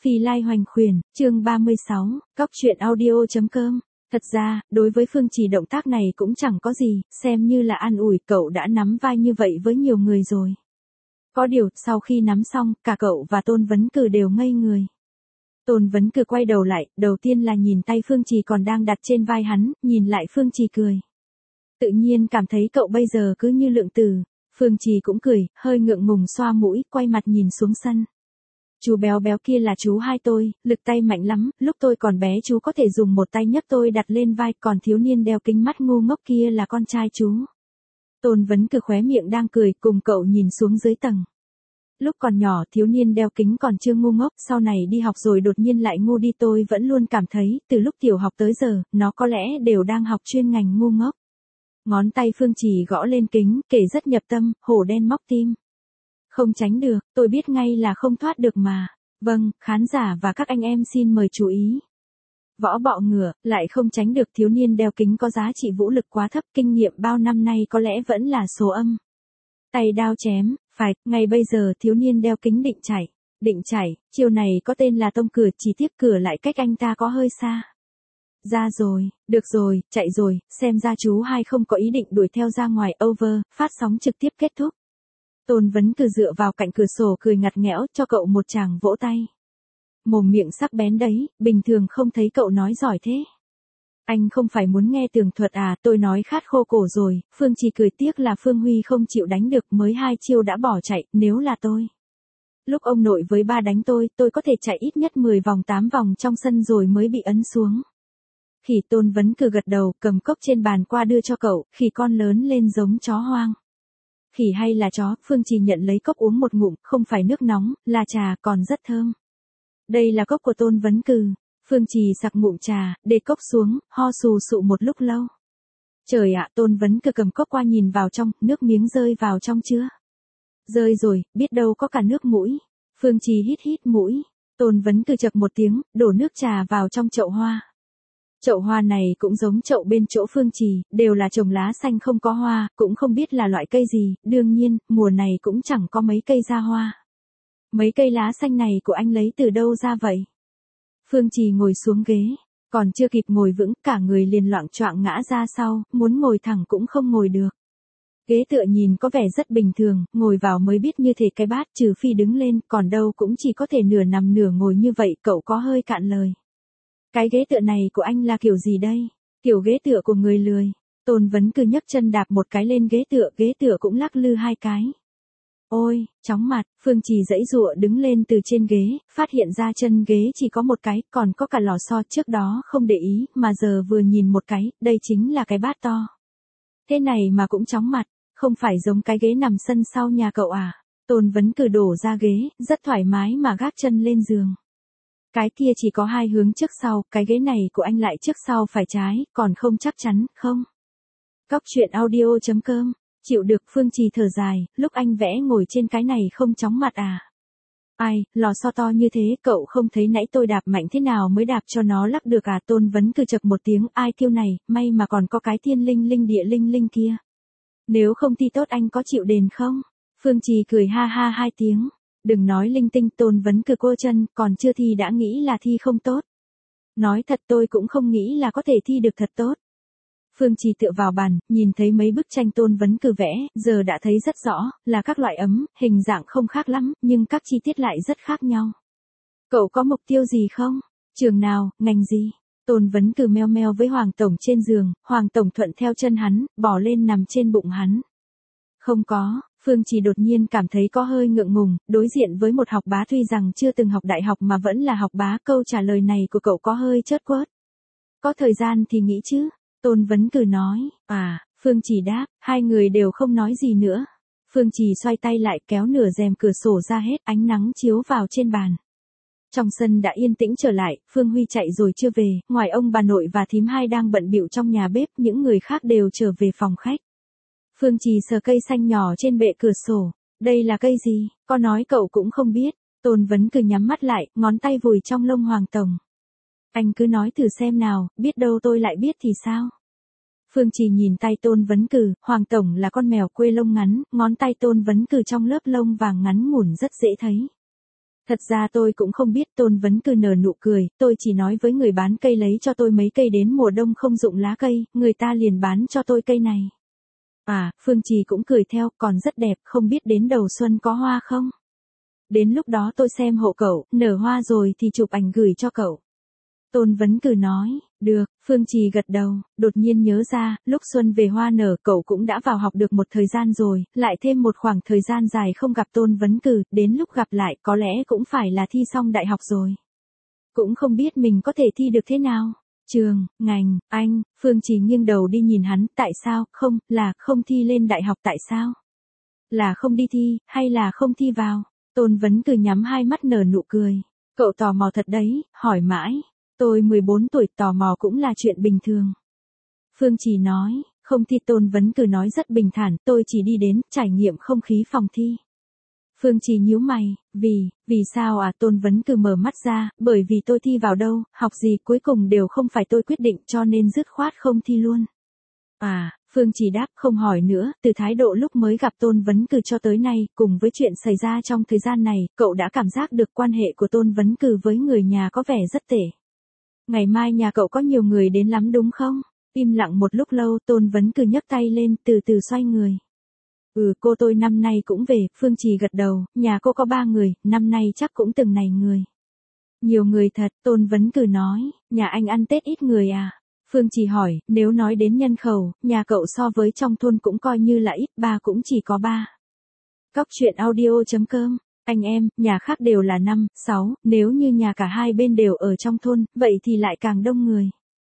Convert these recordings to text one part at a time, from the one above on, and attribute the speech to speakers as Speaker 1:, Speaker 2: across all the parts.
Speaker 1: Phi Lai Hoành Khuyển, chương 36, Cóc truyện audio.com. Thật ra, đối với Phương Trì động tác này cũng chẳng có gì, xem như là an ủi, cậu đã nắm vai như vậy với nhiều người rồi. Có điều, sau khi nắm xong, cả cậu và Tôn Vấn Cừ đều ngây người. Tôn Vấn Cừ quay đầu lại, đầu tiên là nhìn tay Phương Trì còn đang đặt trên vai hắn, nhìn lại Phương Trì cười. Tự nhiên cảm thấy cậu bây giờ cứ như lượng tử. Phương Trì cũng cười, hơi ngượng ngùng xoa mũi, quay mặt nhìn xuống sân. Chú béo béo kia là chú hai tôi, lực tay mạnh lắm, lúc tôi còn bé chú có thể dùng một tay nhấc tôi đặt lên vai, còn thiếu niên đeo kính mắt ngu ngốc kia là con trai chú. Tôn Vấn Cừ khóe miệng đang cười, cùng cậu nhìn xuống dưới tầng. Lúc còn nhỏ thiếu niên đeo kính còn chưa ngu ngốc, sau này đi học rồi đột nhiên lại ngu đi, tôi vẫn luôn cảm thấy, từ lúc tiểu học tới giờ, nó có lẽ đều đang học chuyên ngành ngu ngốc. Ngón tay Phương Trì gõ lên kính, kể rất nhập tâm, hổ đen móc tim. Không tránh được, tôi biết ngay là không thoát được mà. Vâng, khán giả và các anh em xin mời chú ý. Võ bọ ngựa, lại không tránh được, thiếu niên đeo kính có giá trị vũ lực quá thấp, kinh nghiệm bao năm nay có lẽ vẫn là số âm. Tay đao chém, phải, ngay bây giờ thiếu niên đeo kính định chạy, chiều này có tên là tông cửa, chỉ tiếp cửa lại cách anh ta có hơi xa. Ra rồi, được rồi, chạy rồi, xem ra chú hai không có ý định đuổi theo ra ngoài. Over, phát sóng trực tiếp kết thúc. Tôn Vấn Cừ dựa vào cạnh cửa sổ cười ngặt nghẽo, cho cậu một tràng vỗ tay. Mồm miệng sắc bén đấy, bình thường không thấy cậu nói giỏi thế. Anh không phải muốn nghe tường thuật à, tôi nói khát khô cổ rồi. Phương Trì cười, tiếc là Phương Huy không chịu đánh được, mới 2 chiêu đã bỏ chạy, nếu là tôi. Lúc ông nội với ba đánh tôi có thể chạy ít nhất 10 vòng 8 vòng trong sân rồi mới bị ấn xuống. Khỉ. Tôn Vấn Cừ gật đầu, cầm cốc trên bàn qua đưa cho cậu, khỉ con lớn lên giống chó hoang. Khỉ hay là chó? Phương Trì nhận lấy cốc uống một ngụm, không phải nước nóng, là trà, còn rất thơm. Đây là cốc của Tôn Vấn Cừ. Phương Trì sặc ngụm trà, để cốc xuống, ho sù sụ một lúc lâu. Trời ạ, Tôn Vấn Cừ cầm cốc qua nhìn vào trong, nước miếng rơi vào trong chưa? Rơi rồi, biết đâu có cả nước mũi. Phương Trì hít mũi. Tôn Vấn Cừ chậc một tiếng, đổ nước trà vào trong chậu hoa. Chậu hoa này cũng giống chậu bên chỗ Phương Trì, đều là trồng lá xanh không có hoa, cũng không biết là loại cây gì, đương nhiên, mùa này cũng chẳng có mấy cây ra hoa. Mấy cây lá xanh này của anh lấy từ đâu ra vậy? Phương Trì ngồi xuống ghế, còn chưa kịp ngồi vững, cả người liền loạng choạng ngã ra sau, muốn ngồi thẳng cũng không ngồi được. Ghế tựa nhìn có vẻ rất bình thường, ngồi vào mới biết như thể cái bát, trừ phi đứng lên, còn đâu cũng chỉ có thể nửa nằm nửa ngồi như vậy. Cậu có hơi cạn lời. Cái ghế tựa này của anh là kiểu gì đây? Kiểu ghế tựa của người lười. Tôn Vấn Cừ nhấc chân đạp một cái lên ghế tựa cũng lắc lư 2 cái. Ôi, chóng mặt. Phương Trì giãy giụa đứng lên từ trên ghế, phát hiện ra chân ghế chỉ có một cái, còn có cả lò xo, trước đó không để ý, mà giờ vừa nhìn một cái, đây chính là cái bát to. Thế này mà cũng chóng mặt, không phải giống cái ghế nằm sân sau nhà cậu à? Tôn Vấn Cừ đổ ra ghế, rất thoải mái mà gác chân lên giường. Cái kia chỉ có 2 hướng trước sau, cái ghế này của anh lại trước sau phải trái, còn không chắc chắn, không? Cóc truyện audio.com. Chịu được. Phương Trì thở dài, lúc anh vẽ ngồi trên cái này không chóng mặt à? Ai, lò xo to như thế, cậu không thấy nãy tôi đạp mạnh thế nào mới đạp cho nó lắc được à? Tôn Vấn Cừ chậc một tiếng, ai kêu này, may mà còn có cái thiên linh linh địa linh linh kia. Nếu không thi tốt anh có chịu đền không? Phương Trì cười ha ha 2 tiếng. Đừng nói linh tinh. Tôn Vấn Cừ cô chân, còn chưa thi đã nghĩ là thi không tốt. Nói thật tôi cũng không nghĩ là có thể thi được thật tốt. Phương Trì tựa vào bàn, nhìn thấy mấy bức tranh Tôn Vấn Cừ vẽ, giờ đã thấy rất rõ, là các loại ấm, hình dạng không khác lắm, nhưng các chi tiết lại rất khác nhau. Cậu có mục tiêu gì không? Trường nào, ngành gì? Tôn Vấn Cừ meo meo với Hoàng Tổng trên giường, Hoàng Tổng thuận theo chân hắn, bò lên nằm trên bụng hắn. Không có. Phương Trì đột nhiên cảm thấy có hơi ngượng ngùng, đối diện với một học bá tuy rằng chưa từng học đại học mà vẫn là học bá, câu trả lời này của cậu có hơi chớt quớt. Có thời gian thì nghĩ chứ. Tôn Vấn Cừ nói. À, Phương Trì đáp, 2 người đều không nói gì nữa. Phương Trì xoay tay lại kéo nửa rèm cửa sổ ra hết, ánh nắng chiếu vào trên bàn. Trong sân đã yên tĩnh trở lại, Phương Huy chạy rồi chưa về, ngoài ông bà nội và thím hai đang bận bịu trong nhà bếp, những người khác đều trở về phòng khách. Phương Trì sờ cây xanh nhỏ trên bệ cửa sổ. Đây là cây gì? Có nói cậu cũng không biết. Tôn Vấn Cừ nhắm mắt lại, ngón tay vùi trong lông Hoàng Tổng. Anh cứ nói thử xem nào, biết đâu tôi lại biết thì sao? Phương Trì nhìn tay Tôn Vấn Cừ, Hoàng Tổng là con mèo quê lông ngắn, ngón tay Tôn Vấn Cừ trong lớp lông vàng ngắn ngủn rất dễ thấy. Thật ra tôi cũng không biết, Tôn Vấn Cừ nở nụ cười, tôi chỉ nói với người bán cây lấy cho tôi mấy cây đến mùa đông không dụng lá cây, người ta liền bán cho tôi cây này. À, Phương Trì cũng cười theo, còn rất đẹp, không biết đến đầu xuân có hoa không? Đến lúc đó tôi xem hộ cậu, nở hoa rồi thì chụp ảnh gửi cho cậu. Tôn Vấn Cừ nói, được, Phương Trì gật đầu, đột nhiên nhớ ra, lúc xuân về hoa nở cậu cũng đã vào học được một thời gian rồi, lại thêm một khoảng thời gian dài không gặp Tôn Vấn Cừ, đến lúc gặp lại có lẽ cũng phải là thi xong đại học rồi. Cũng không biết mình có thể thi được thế nào. Trường, ngành, anh, Phương Trì nghiêng đầu đi nhìn hắn, tại sao, không, là không thi lên đại học tại sao? Là không đi thi, hay là không thi vào? Tôn Vấn Cừ nhắm hai mắt nở nụ cười. Cậu tò mò thật đấy, hỏi mãi. Tôi 14 tuổi, tò mò cũng là chuyện bình thường. Phương Trì nói, không thi. Tôn Vấn Cừ nói rất bình thản, tôi chỉ đi đến, trải nghiệm không khí phòng thi. Phương Trì nhíu mày, vì sao à? Tôn Vấn Cừ mở mắt ra, bởi vì tôi thi vào đâu, học gì cuối cùng đều không phải tôi quyết định cho nên dứt khoát không thi luôn. À, Phương Trì đáp không hỏi nữa, từ thái độ lúc mới gặp Tôn Vấn Cừ cho tới nay, cùng với chuyện xảy ra trong thời gian này, cậu đã cảm giác được quan hệ của Tôn Vấn Cừ với người nhà có vẻ rất tệ. Ngày mai nhà cậu có nhiều người đến lắm đúng không? Im lặng một lúc lâu, Tôn Vấn Cừ nhấc tay lên, từ từ xoay người. Cô tôi năm nay cũng về, Phương Trì gật đầu, nhà cô có 3 người, năm nay chắc cũng từng này người. Nhiều người thật, Tôn Vấn Cừ nói, nhà anh ăn Tết ít người à? Phương Trì hỏi, nếu nói đến nhân khẩu, nhà cậu so với trong thôn cũng coi như là ít, 3 cũng chỉ có 3. Cóc truyện audio.com, anh em, nhà khác đều là 5, 6, nếu như nhà cả hai bên đều ở trong thôn, vậy thì lại càng đông người.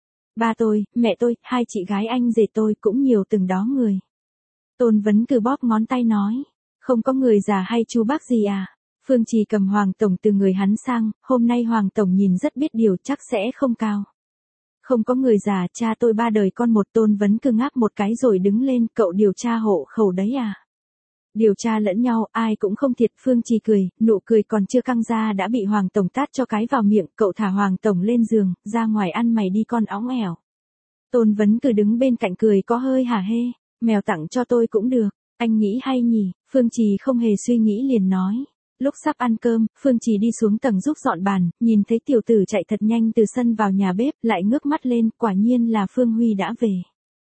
Speaker 1: Ba tôi, mẹ tôi, 2 chị gái anh rể tôi cũng nhiều từng đó người. Tôn Vấn Cừ bóp ngón tay nói, không có người già hay chú bác gì à? Phương Trì cầm Hoàng Tổng từ người hắn sang, hôm nay Hoàng Tổng nhìn rất biết điều, chắc sẽ không cao. Không có người già, cha tôi 3 đời con một. Tôn Vấn Cừ ngáp một cái rồi đứng lên, cậu điều tra hộ khẩu đấy à? Điều tra lẫn nhau, ai cũng không thiệt. Phương Trì cười, nụ cười còn chưa căng ra đã bị Hoàng Tổng tát cho cái vào miệng, cậu thả Hoàng Tổng lên giường, ra ngoài ăn mày đi con óng ẻo. Tôn Vấn Cừ đứng bên cạnh cười có hơi hả hê, mèo tặng cho tôi cũng được, anh nghĩ hay nhỉ? Phương Trì không hề suy nghĩ liền nói. Lúc sắp ăn cơm, Phương Trì đi xuống tầng giúp dọn bàn, nhìn thấy tiểu tử chạy thật nhanh từ sân vào nhà bếp, lại ngước mắt lên, quả nhiên là Phương Huy đã về.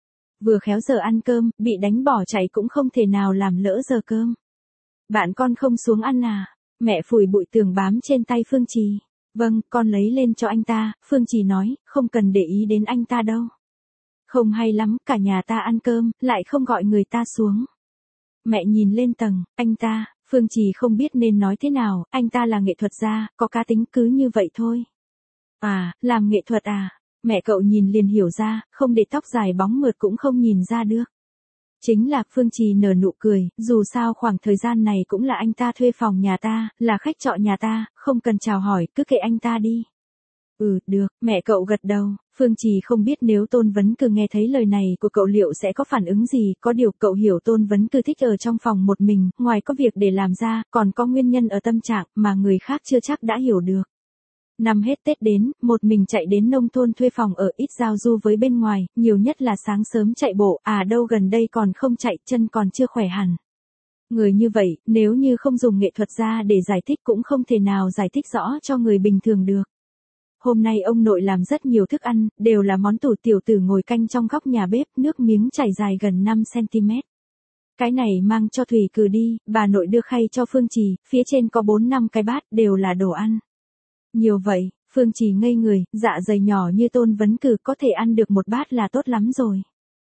Speaker 1: Vừa khéo giờ ăn cơm, bị đánh bỏ chạy cũng không thể nào làm lỡ giờ cơm. Bạn con không xuống ăn à? Mẹ phủi bụi tường bám trên tay Phương Trì. Vâng, con lấy lên cho anh ta, Phương Trì nói, không cần để ý đến anh ta đâu. Không hay lắm, cả nhà ta ăn cơm, lại không gọi người ta xuống. Mẹ nhìn lên tầng, anh ta, Phương Trì không biết nên nói thế nào, anh ta là nghệ thuật gia, có cá tính cứ như vậy thôi. À, làm nghệ thuật à? Mẹ cậu nhìn liền hiểu ra, không để tóc dài bóng mượt cũng không nhìn ra được. Chính là, Phương Trì nở nụ cười, dù sao khoảng thời gian này cũng là anh ta thuê phòng nhà ta, là khách trọ nhà ta, không cần chào hỏi, cứ kệ anh ta đi. Được, mẹ cậu gật đầu. Phương Trì không biết nếu Tôn Vấn Cừ nghe thấy lời này của cậu liệu sẽ có phản ứng gì, có điều cậu hiểu Tôn Vấn Cừ thích ở trong phòng một mình, ngoài có việc để làm ra, còn có nguyên nhân ở tâm trạng, mà người khác chưa chắc đã hiểu được. Năm hết Tết đến, một mình chạy đến nông thôn thuê phòng ở, ít giao du với bên ngoài, nhiều nhất là sáng sớm chạy bộ, đâu gần đây còn không chạy, chân còn chưa khỏe hẳn. Người như vậy, nếu như không dùng nghệ thuật ra để giải thích cũng không thể nào giải thích rõ cho người bình thường được. Hôm nay ông nội làm rất nhiều thức ăn, đều là món tủ. Tiểu tử ngồi canh trong góc nhà bếp, nước miếng chảy dài gần 5 cm. Cái này mang cho Thủy Cừ đi, bà nội đưa khay cho Phương Trì, phía trên có 4-5 cái bát, đều là đồ ăn. Nhiều vậy, Phương Trì ngây người, dạ dày nhỏ như Tôn Vấn Cừ có thể ăn được một bát là tốt lắm rồi.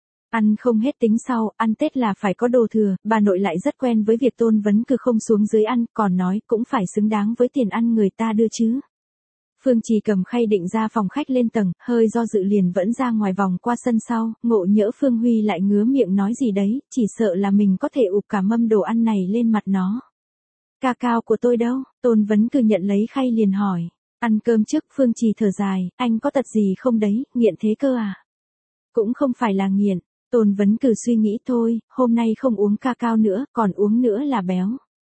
Speaker 1: Ăn không hết tính sau, ăn Tết là phải có đồ thừa, bà nội lại rất quen với việc Tôn Vấn Cừ không xuống dưới ăn, còn nói cũng phải xứng đáng với tiền ăn người ta đưa chứ. Phương Trì cầm khay định ra phòng khách lên tầng, hơi do dự liền vẫn ra ngoài vòng qua sân sau, ngộ nhỡ Phương Huy lại ngứa miệng nói gì đấy, chỉ sợ là mình có thể ụp cả mâm đồ ăn này lên mặt nó. Ca cao của tôi đâu? Tôn Vấn Cừ nhận lấy khay liền hỏi. Ăn cơm trước. Phương Trì thở dài, anh có tật gì không đấy, nghiện thế cơ à? Cũng không phải là nghiện. Tôn Vấn Cừ suy nghĩ thôi, hôm nay không uống ca cao nữa, còn uống nữa là béo.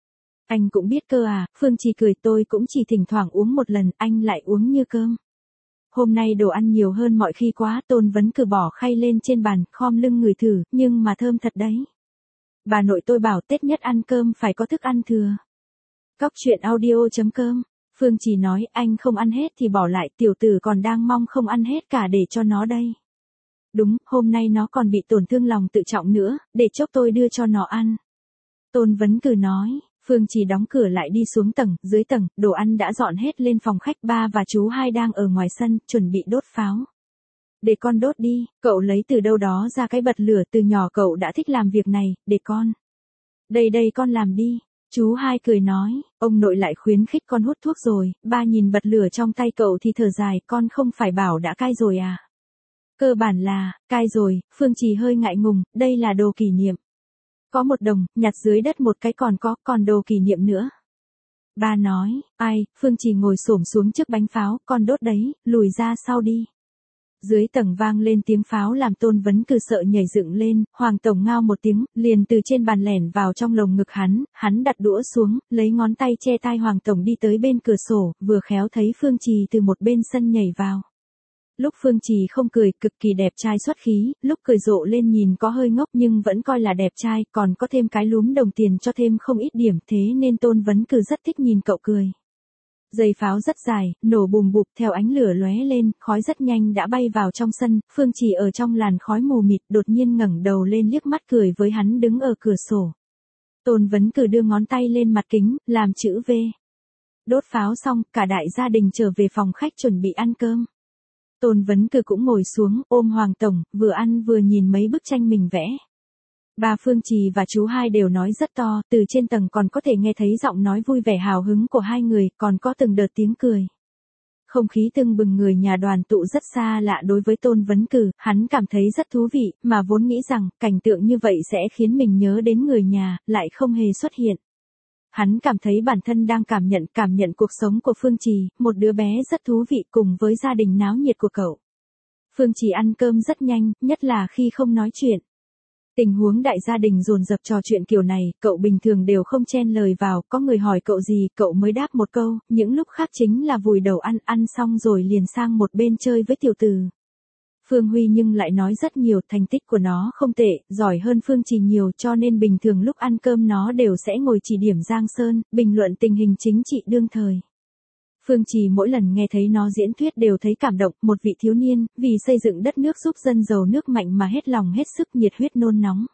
Speaker 1: Anh cũng biết cơ à? Phương Trì cười, tôi cũng chỉ thỉnh thoảng uống một lần, anh lại uống như cơm. Hôm nay đồ ăn nhiều hơn mọi khi quá. Tôn Vấn Cừ bỏ khay lên trên bàn, khom lưng ngửi thử, nhưng mà thơm thật đấy. Bà nội tôi bảo Tết nhất ăn cơm phải có thức ăn thừa. Cóc truyện audio.com. Phương Trì nói anh không ăn hết thì bỏ lại, tiểu tử còn đang mong không ăn hết cả để cho nó đây. Đúng, hôm nay nó còn bị tổn thương lòng tự trọng nữa, để chốc tôi đưa cho nó ăn. Tôn Vấn Cừ nói. Phương Trì đóng cửa lại đi xuống tầng, dưới tầng, đồ ăn đã dọn hết lên phòng khách, ba và chú hai đang ở ngoài sân, chuẩn bị đốt pháo. Để con đốt đi, cậu lấy từ đâu đó ra cái bật lửa, từ nhỏ cậu đã thích làm việc này, để con. Đây con làm đi. Chú hai cười nói, ông nội lại khuyến khích con hút thuốc rồi, ba nhìn bật lửa trong tay cậu thì thở dài, con không phải bảo đã cai rồi à? Cơ bản là, cai rồi, Phương Trì hơi ngại ngùng, đây là đồ kỷ niệm. Có một đồng, nhặt dưới đất một cái còn đồ kỷ niệm nữa. Ba nói, ai, Phương Trì ngồi xổm xuống trước bánh pháo, con đốt đấy, lùi ra sau đi. Dưới tầng vang lên tiếng pháo làm Tôn Vấn Cừ sợ nhảy dựng lên, Hoàng Tổng ngao một tiếng, liền từ trên bàn lẻn vào trong lồng ngực hắn đặt đũa xuống, lấy ngón tay che tai Hoàng Tổng đi tới bên cửa sổ, vừa khéo thấy Phương Trì từ một bên sân nhảy vào. Lúc Phương Trì không cười, cực kỳ đẹp trai xuất khí, lúc cười rộ lên nhìn có hơi ngốc nhưng vẫn coi là đẹp trai, còn có thêm cái lúm đồng tiền cho thêm không ít điểm, thế nên Tôn Vấn Cừ rất thích nhìn cậu cười. Dây pháo rất dài, nổ bùm bụp theo ánh lửa lóe lên, khói rất nhanh đã bay vào trong sân, Phương Trì ở trong làn khói mù mịt đột nhiên ngẩng đầu lên liếc mắt cười với hắn đứng ở cửa sổ. Tôn Vấn Cừ đưa ngón tay lên mặt kính, làm chữ V. Đốt pháo xong, cả đại gia đình trở về phòng khách chuẩn bị ăn cơm. Tôn Vấn Cừ cũng ngồi xuống, ôm Hoàng Tổng, vừa ăn vừa nhìn mấy bức tranh mình vẽ. Bà Phương Trì và chú hai đều nói rất to, từ trên tầng còn có thể nghe thấy giọng nói vui vẻ hào hứng của hai người, còn có từng đợt tiếng cười. Không khí tưng bừng, người nhà đoàn tụ rất xa lạ đối với Tôn Vấn Cừ, hắn cảm thấy rất thú vị, mà vốn nghĩ rằng, cảnh tượng như vậy sẽ khiến mình nhớ đến người nhà, lại không hề xuất hiện. Hắn cảm thấy bản thân đang cảm nhận cuộc sống của Phương Trì, một đứa bé rất thú vị cùng với gia đình náo nhiệt của cậu. Phương Trì ăn cơm rất nhanh, nhất là khi không nói chuyện. Tình huống đại gia đình dồn dập trò chuyện kiểu này, cậu bình thường đều không chen lời vào, có người hỏi cậu gì, cậu mới đáp một câu, những lúc khác chính là vùi đầu ăn xong rồi liền sang một bên chơi với tiểu tử. Phương Huy nhưng lại nói rất nhiều, thành tích của nó không tệ, giỏi hơn Phương Trì nhiều, cho nên bình thường lúc ăn cơm nó đều sẽ ngồi chỉ điểm Giang Sơn, bình luận tình hình chính trị đương thời. Phương Trì mỗi lần nghe thấy nó diễn thuyết đều thấy cảm động, một vị thiếu niên, vì xây dựng đất nước giúp dân giàu nước mạnh mà hết lòng hết sức nhiệt huyết nôn nóng.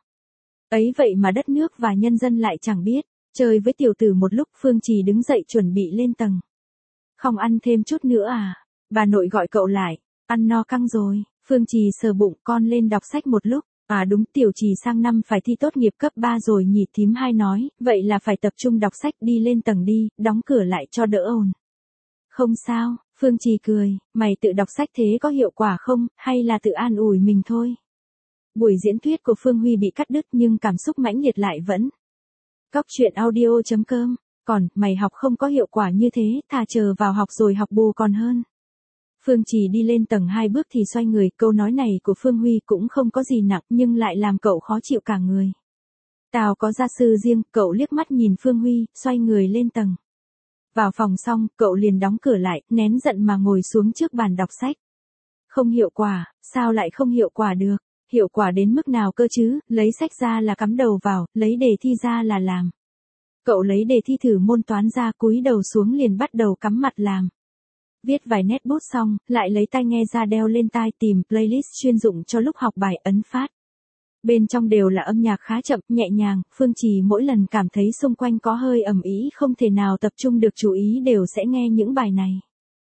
Speaker 1: Ấy vậy mà đất nước và nhân dân lại chẳng biết, chơi với tiểu tử một lúc Phương Trì đứng dậy chuẩn bị lên tầng. Không ăn thêm chút nữa à? Bà nội gọi cậu lại, ăn no căng rồi, Phương Trì sờ bụng, con lên đọc sách một lúc. À đúng, tiểu Trì sang năm phải thi tốt nghiệp cấp 3 rồi nhỉ, thím hai nói, vậy là phải tập trung đọc sách, đi lên tầng đi, đóng cửa lại cho đỡ ồn. Không sao, Phương Trì cười, mày tự đọc sách thế có hiệu quả không, hay là tự an ủi mình thôi. Buổi diễn thuyết của Phương Huy bị cắt đứt nhưng cảm xúc mãnh liệt lại vẫn. Cóc truyện audio.com, còn, mày học không có hiệu quả như thế, thà chờ vào học rồi học bù còn hơn. Phương Trì đi lên tầng 2 bước thì xoay người, câu nói này của Phương Huy cũng không có gì nặng nhưng lại làm cậu khó chịu cả người. Tao có gia sư riêng, cậu liếc mắt nhìn Phương Huy, xoay người lên tầng. Vào phòng xong, cậu liền đóng cửa lại, nén giận mà ngồi xuống trước bàn đọc sách. Không hiệu quả, sao lại không hiệu quả được? Hiệu quả đến mức nào cơ chứ, lấy sách ra là cắm đầu vào, lấy đề thi ra là làm. Cậu lấy đề thi thử môn toán ra, cúi đầu xuống liền bắt đầu cắm mặt làm. Viết vài nét bút xong, lại lấy tai nghe ra đeo lên tai, tìm playlist chuyên dụng cho lúc học bài, ấn phát. Bên trong đều là âm nhạc khá chậm, nhẹ nhàng, Phương Trì mỗi lần cảm thấy xung quanh có hơi ầm ĩ không thể nào tập trung được chú ý đều sẽ nghe những bài này.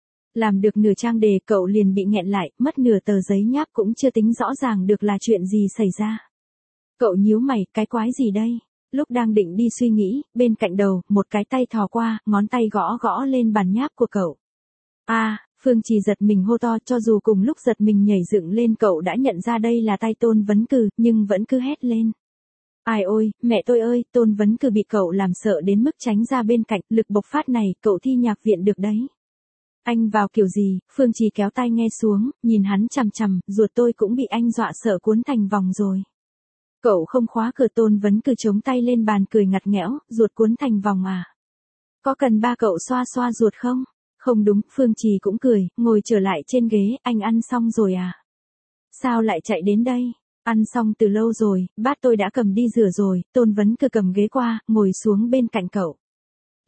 Speaker 1: Làm được nửa trang đề cậu liền bị nghẹn lại, mất nửa tờ giấy nháp cũng chưa tính rõ ràng được là chuyện gì xảy ra. Cậu nhíu mày, cái quái gì đây? Lúc đang định đi suy nghĩ, bên cạnh đầu, một cái tay thò qua, ngón tay gõ lên bàn nháp của cậu. Phương Trì giật mình hô to, cho dù cùng lúc giật mình nhảy dựng lên cậu đã nhận ra đây là tay Tôn Vấn Cừ, nhưng vẫn cứ hét lên. Ai ôi, mẹ tôi ơi, Tôn Vấn Cừ bị cậu làm sợ đến mức tránh ra bên cạnh, lực bộc phát này, cậu thi nhạc viện được đấy. Anh vào kiểu gì, Phương Trì kéo tai nghe xuống, nhìn hắn chằm chằm, ruột tôi cũng bị anh dọa sợ cuốn thành vòng rồi. Cậu không khóa cửa, Tôn Vấn Cừ chống tay lên bàn cười ngặt nghẽo, ruột cuốn thành vòng à? Có cần ba cậu xoa xoa ruột không? Không đúng, Phương Trì cũng cười, ngồi trở lại trên ghế, anh ăn xong rồi à? Sao lại chạy đến đây? Ăn xong từ lâu rồi, bát tôi đã cầm đi rửa rồi, Tôn Vấn Cừ cầm ghế qua, ngồi xuống bên cạnh cậu.